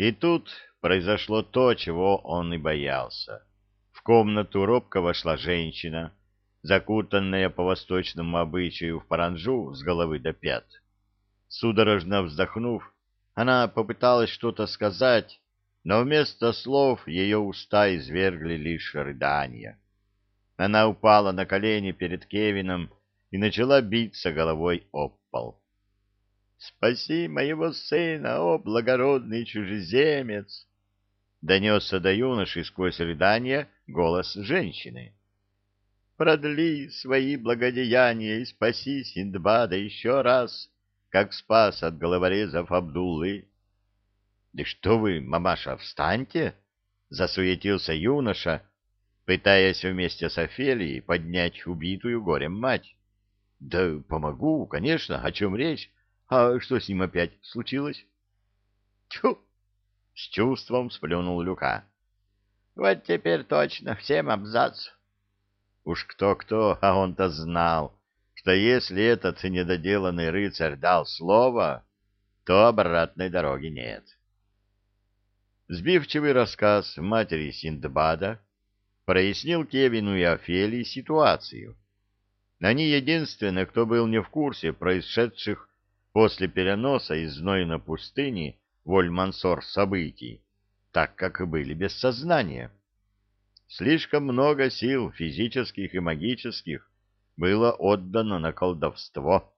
И тут произошло то, чего он и боялся. В комнату робко вошла женщина, закутанная по восточному обычаю в паранджу с головы до пят. Судорожно вздохнув, она попыталась что-то сказать, но вместо слов ее уста извергли лишь рыдания. Она упала на колени перед Кевином и начала биться головой об пол. «Спаси моего сына, о благородный чужеземец!» — донесся до юноши сквозь рыдания голос женщины. «Продли свои благодеяния и спаси Синдбада еще раз, как спас от головорезов Абдуллы». «Да что вы, мамаша, встаньте!» — засуетился юноша, пытаясь вместе с Офелией поднять убитую горем мать. «Да помогу, конечно, о чем речь? А что с ним опять случилось?» «Тьфу!» — с чувством сплюнул Люка. «Вот теперь точно всем абзац». Уж кто-кто, а он-то знал, что если этот недоделанный рыцарь дал слово, то обратной дороги нет. Сбивчивый рассказ матери Синдбада прояснил Кевину и Офелии ситуацию. Они единственные, кто был не в курсе происшедших после переноса из знойной пустыни в Оль-Мансор событий, так как и были без сознания. Слишком много сил физических и магических было отдано на колдовство.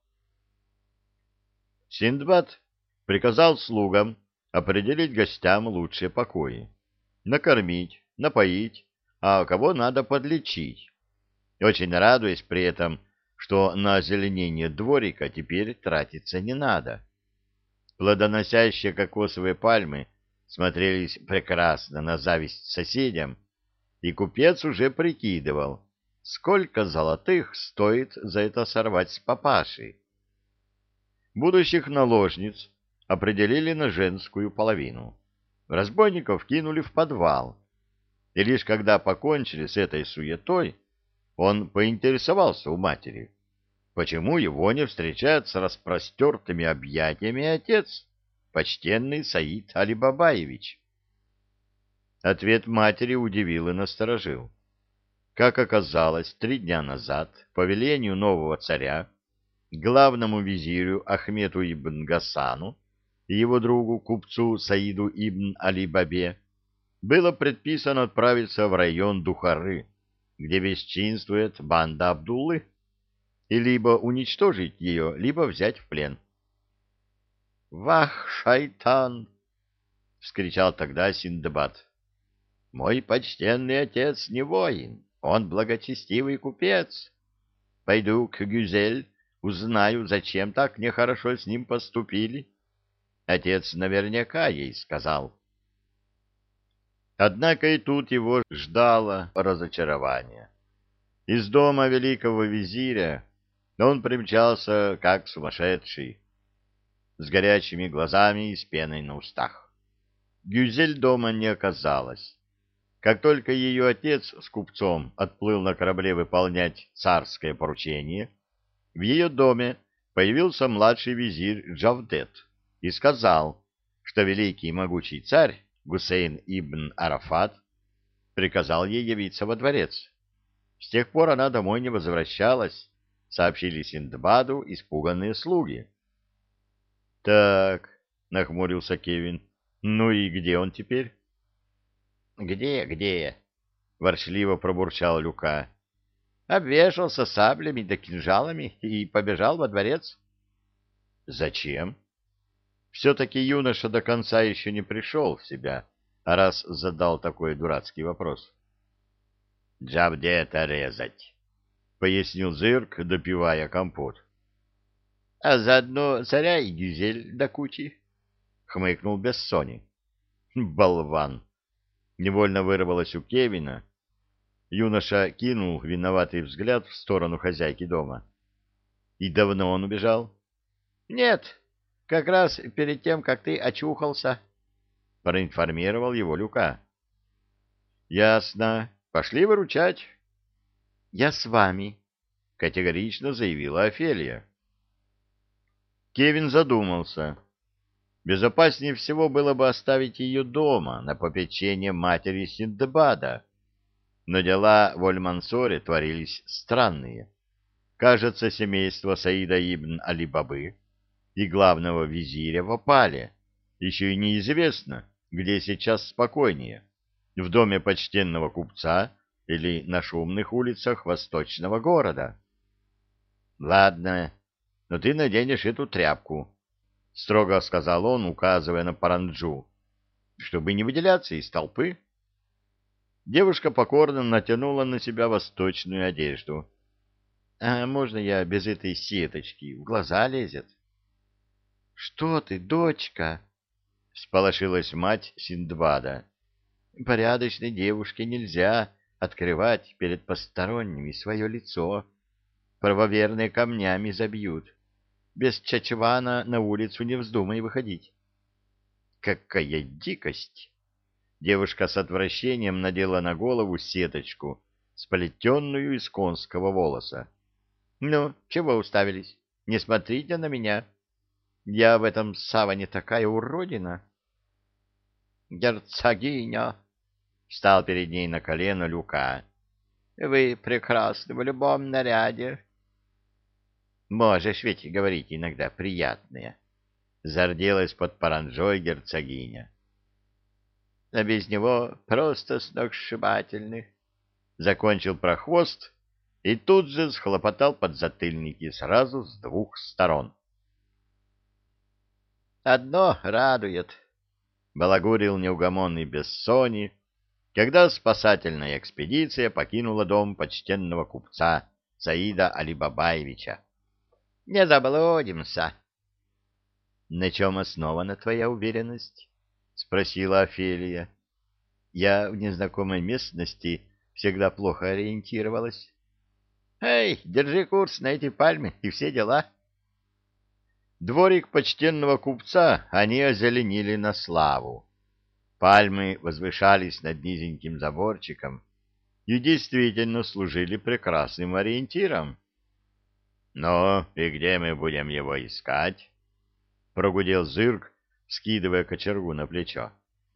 Синдбад приказал слугам определить гостям лучшие покои, накормить, напоить, а кого надо подлечить, очень радуясь при этом, что на озеленение дворика теперь тратиться не надо. Плодоносящие кокосовые пальмы смотрелись прекрасно на зависть соседям, и купец уже прикидывал, сколько золотых стоит за это сорвать с папашей. Будущих наложниц определили на женскую половину. Разбойников кинули в подвал. И лишь когда покончили с этой суетой, он поинтересовался у матери, почему его не встречает с распростертыми объятиями отец, почтенный Саид Алибабаевич. Ответ матери удивил и насторожил. Как оказалось, 3 дня назад, по велению нового царя, главному визирю Ахмету ибн Гасану и его другу купцу Саиду ибн Али-Бабе было предписано отправиться в район Духары, где бесчинствует банда Абдуллы, и либо уничтожить ее, либо взять в плен. «Вах, шайтан!» — вскричал тогда Синдбад. «Мой почтенный отец не воин, он благочестивый купец. Пойду к Гюзель, узнаю, зачем так нехорошо с ним поступили. Отец наверняка ей сказал». Однако и тут его ждало разочарование. Из дома великого визиря он примчался, как сумасшедший, с горячими глазами и с пеной на устах. Гюзель дома не оказалось. Как только ее отец с купцом отплыл на корабле выполнять царское поручение, в ее доме появился младший визирь Джавдет и сказал, что великий и могучий царь Гусейн ибн Арафат приказал ей явиться во дворец. С тех пор она домой не возвращалась, сообщили Синдбаду испуганные слуги. «Так», — нахмурился Кевин, — «ну и где он теперь?» «Где?» — ворчливо пробурчал Люка. «Обвешался саблями да кинжалами и побежал во дворец». «Зачем?» Все-таки юноша до конца еще не пришел в себя, а раз задал такой дурацкий вопрос. «Джавдета резать», — пояснил Зырк, допивая компот. «А заодно царя и Гюзель до кучи», — хмыкнул Бессони. «Болван!» — невольно вырвалось у Кевина. Юноша кинул виноватый взгляд в сторону хозяйки дома. «И давно он убежал?» «Нет, как раз перед тем, как ты очухался», — проинформировал его Люка. «Ясно. Пошли выручать». «Я с вами», — категорично заявила Офелия. Кевин задумался. Безопаснее всего было бы оставить ее дома на попечение матери Синдбада. Но дела в Оль-Мансоре творились странные. Кажется, семейство Саида ибн Али-Бабы и главного визиря в опале. Еще и неизвестно, где сейчас спокойнее, в доме почтенного купца или на шумных улицах восточного города. — Ладно, но ты наденешь эту тряпку, — строго сказал он, указывая на паранджу, — чтобы не выделяться из толпы. Девушка покорно натянула на себя восточную одежду. — А можно я без этой сеточки? В глаза лезет. — Что ты, дочка? — всполошилась мать Синдбада. — Порядочной девушке нельзя открывать перед посторонними свое лицо. Правоверные камнями забьют. Без чачвана на улицу не вздумай выходить. — Какая дикость! Девушка с отвращением надела на голову сеточку, сплетенную из конского волоса. — Ну, чего уставились? Не смотрите на меня. Я в этом саване такая уродина. — Герцогиня! — встал перед ней на колено Люка. — Вы прекрасны в любом наряде. — Можешь ведь говорить иногда приятное. Зарделась под паранджой герцогиня. — А без него просто сногсшибательный. Закончил прохвост и тут же схлопотал подзатыльники сразу с двух сторон. «Одно радует», — балагурил неугомонный Бессони, когда спасательная экспедиция покинула дом почтенного купца Саида Алибабаевича. «Не заблудимся». «На чем основана твоя уверенность?» — спросила Офелия. «Я в незнакомой местности всегда плохо ориентировалась». «Эй, держи курс на эти пальмы и все дела». Дворик почтенного купца они озеленили на славу. Пальмы возвышались над низеньким заборчиком и действительно служили прекрасным ориентиром. — Ну, и где мы будем его искать? — прогудел Зырк, скидывая кочергу на плечо.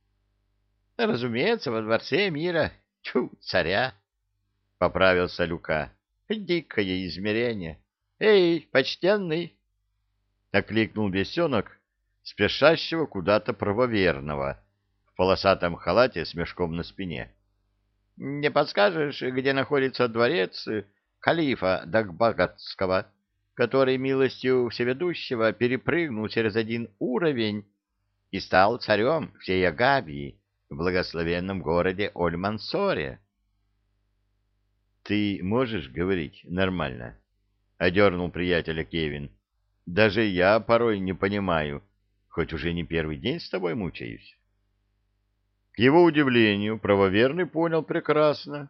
— Разумеется, во дворце мира, царя, — поправился Люка. — Дикое измерение. Эй, почтенный! — окликнул бесенок, спешащего куда-то правоверного, в полосатом халате с мешком на спине. — Не подскажешь, где находится дворец калифа Дагбагатского, который милостью всеведущего перепрыгнул через один уровень и стал царем всей Агабии в благословенном городе Оль-Мансоре? — Ты можешь говорить нормально? — одернул приятеля Кевин. — Даже я порой не понимаю, хоть уже не первый день с тобой мучаюсь. К его удивлению, правоверный понял прекрасно.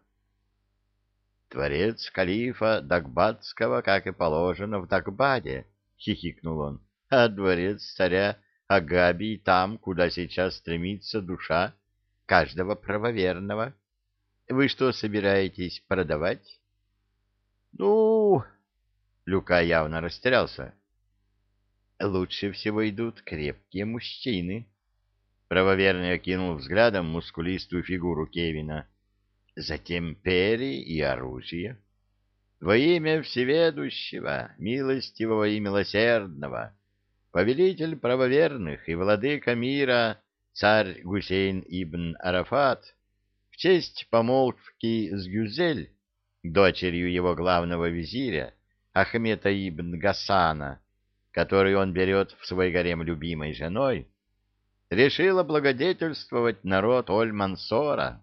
— Творец калифа Дагбатского, как и положено, в Дагбаде, — хихикнул он, — а дворец царя Агабии там, куда сейчас стремится душа каждого правоверного. Вы что собираетесь продавать? — Ну... Люка явно растерялся. — Лучше всего идут крепкие мужчины. Правоверный окинул взглядом мускулистую фигуру Кевина. Затем перья и оружие. Во имя Всеведущего, милостивого и милосердного, повелитель правоверных и владыка мира, царь Гусейн ибн Арафат, в честь помолвки с Гюзель, дочерью его главного визиря, Ахмета ибн Гасана, который он берет в свой гарем любимой женой, решил облагодетельствовать народ Оль-Мансора.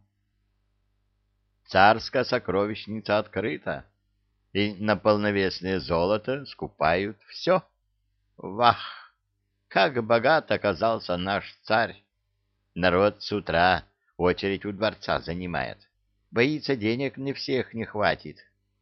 Царская сокровищница открыта, и на полновесное золото скупают все. Вах! Как богат оказался наш царь! Народ с утра очередь у дворца занимает. Боится, денег не всех не хватит.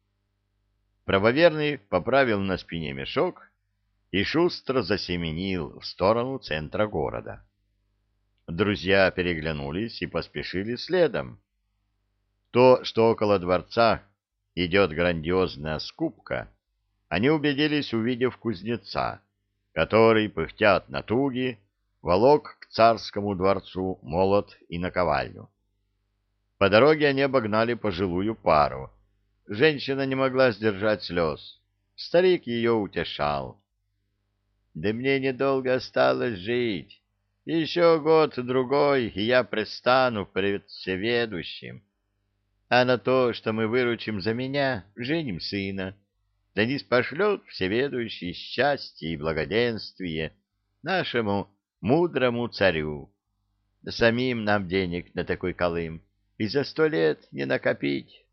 Правоверный поправил на спине мешок и шустро засеменил в сторону центра города. Друзья переглянулись и поспешили следом. То, что около дворца идет грандиозная скупка, они убедились, увидев кузнеца, который, пыхтя от натуги, волок к царскому дворцу молот и наковальню. По дороге они обогнали пожилую пару. Женщина не могла сдержать слез. Старик ее утешал. «Да мне недолго осталось жить. Еще год-другой, и я предстану пред всеведущим. А на то, что мы выручим за меня, женим сына. Да ниспошлет всеведущий счастье и благоденствие нашему мудрому царю. Самим нам денег на такой колым и за 100 лет не накопить».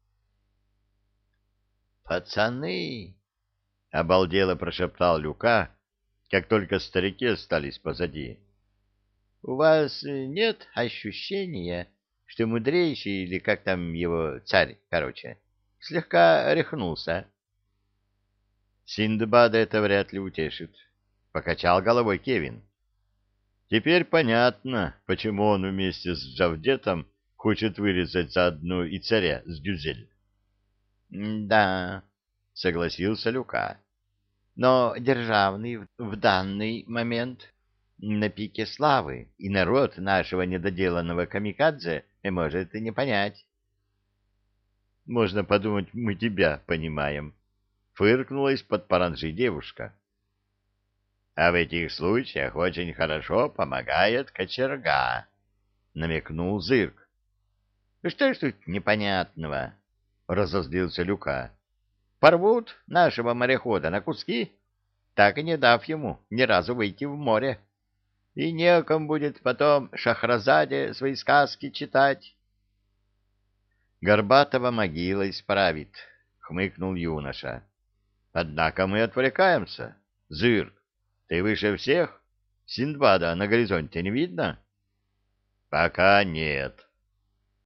«Пацаны!» — обалдело прошептал Люка, как только старики остались позади. «У вас нет ощущения, что мудрейший, или как там его, царь, короче, слегка рехнулся?» «Синдбада это вряд ли утешит», — покачал головой Кевин. «Теперь понятно, почему он вместе с Джавдетом хочет вырезать заодно и царя с Гюзель». «Да», — согласился Люка. «Но державный в данный момент на пике славы, и народ нашего недоделанного камикадзе может и не понять». «Можно подумать, мы тебя понимаем», — фыркнула из-под паранджи девушка. «А в этих случаях очень хорошо помогает кочерга», — намекнул Зырк. «Что ж тут непонятного?» — разозлился Люка. «Порвут нашего морехода на куски, так и не дав ему ни разу выйти в море. И некому будет потом Шахразаде свои сказки читать». «Горбатого могила исправит», — хмыкнул юноша. «Однако мы отвлекаемся. Зырк, ты выше всех? Синдбада на горизонте не видно?» «Пока нет»,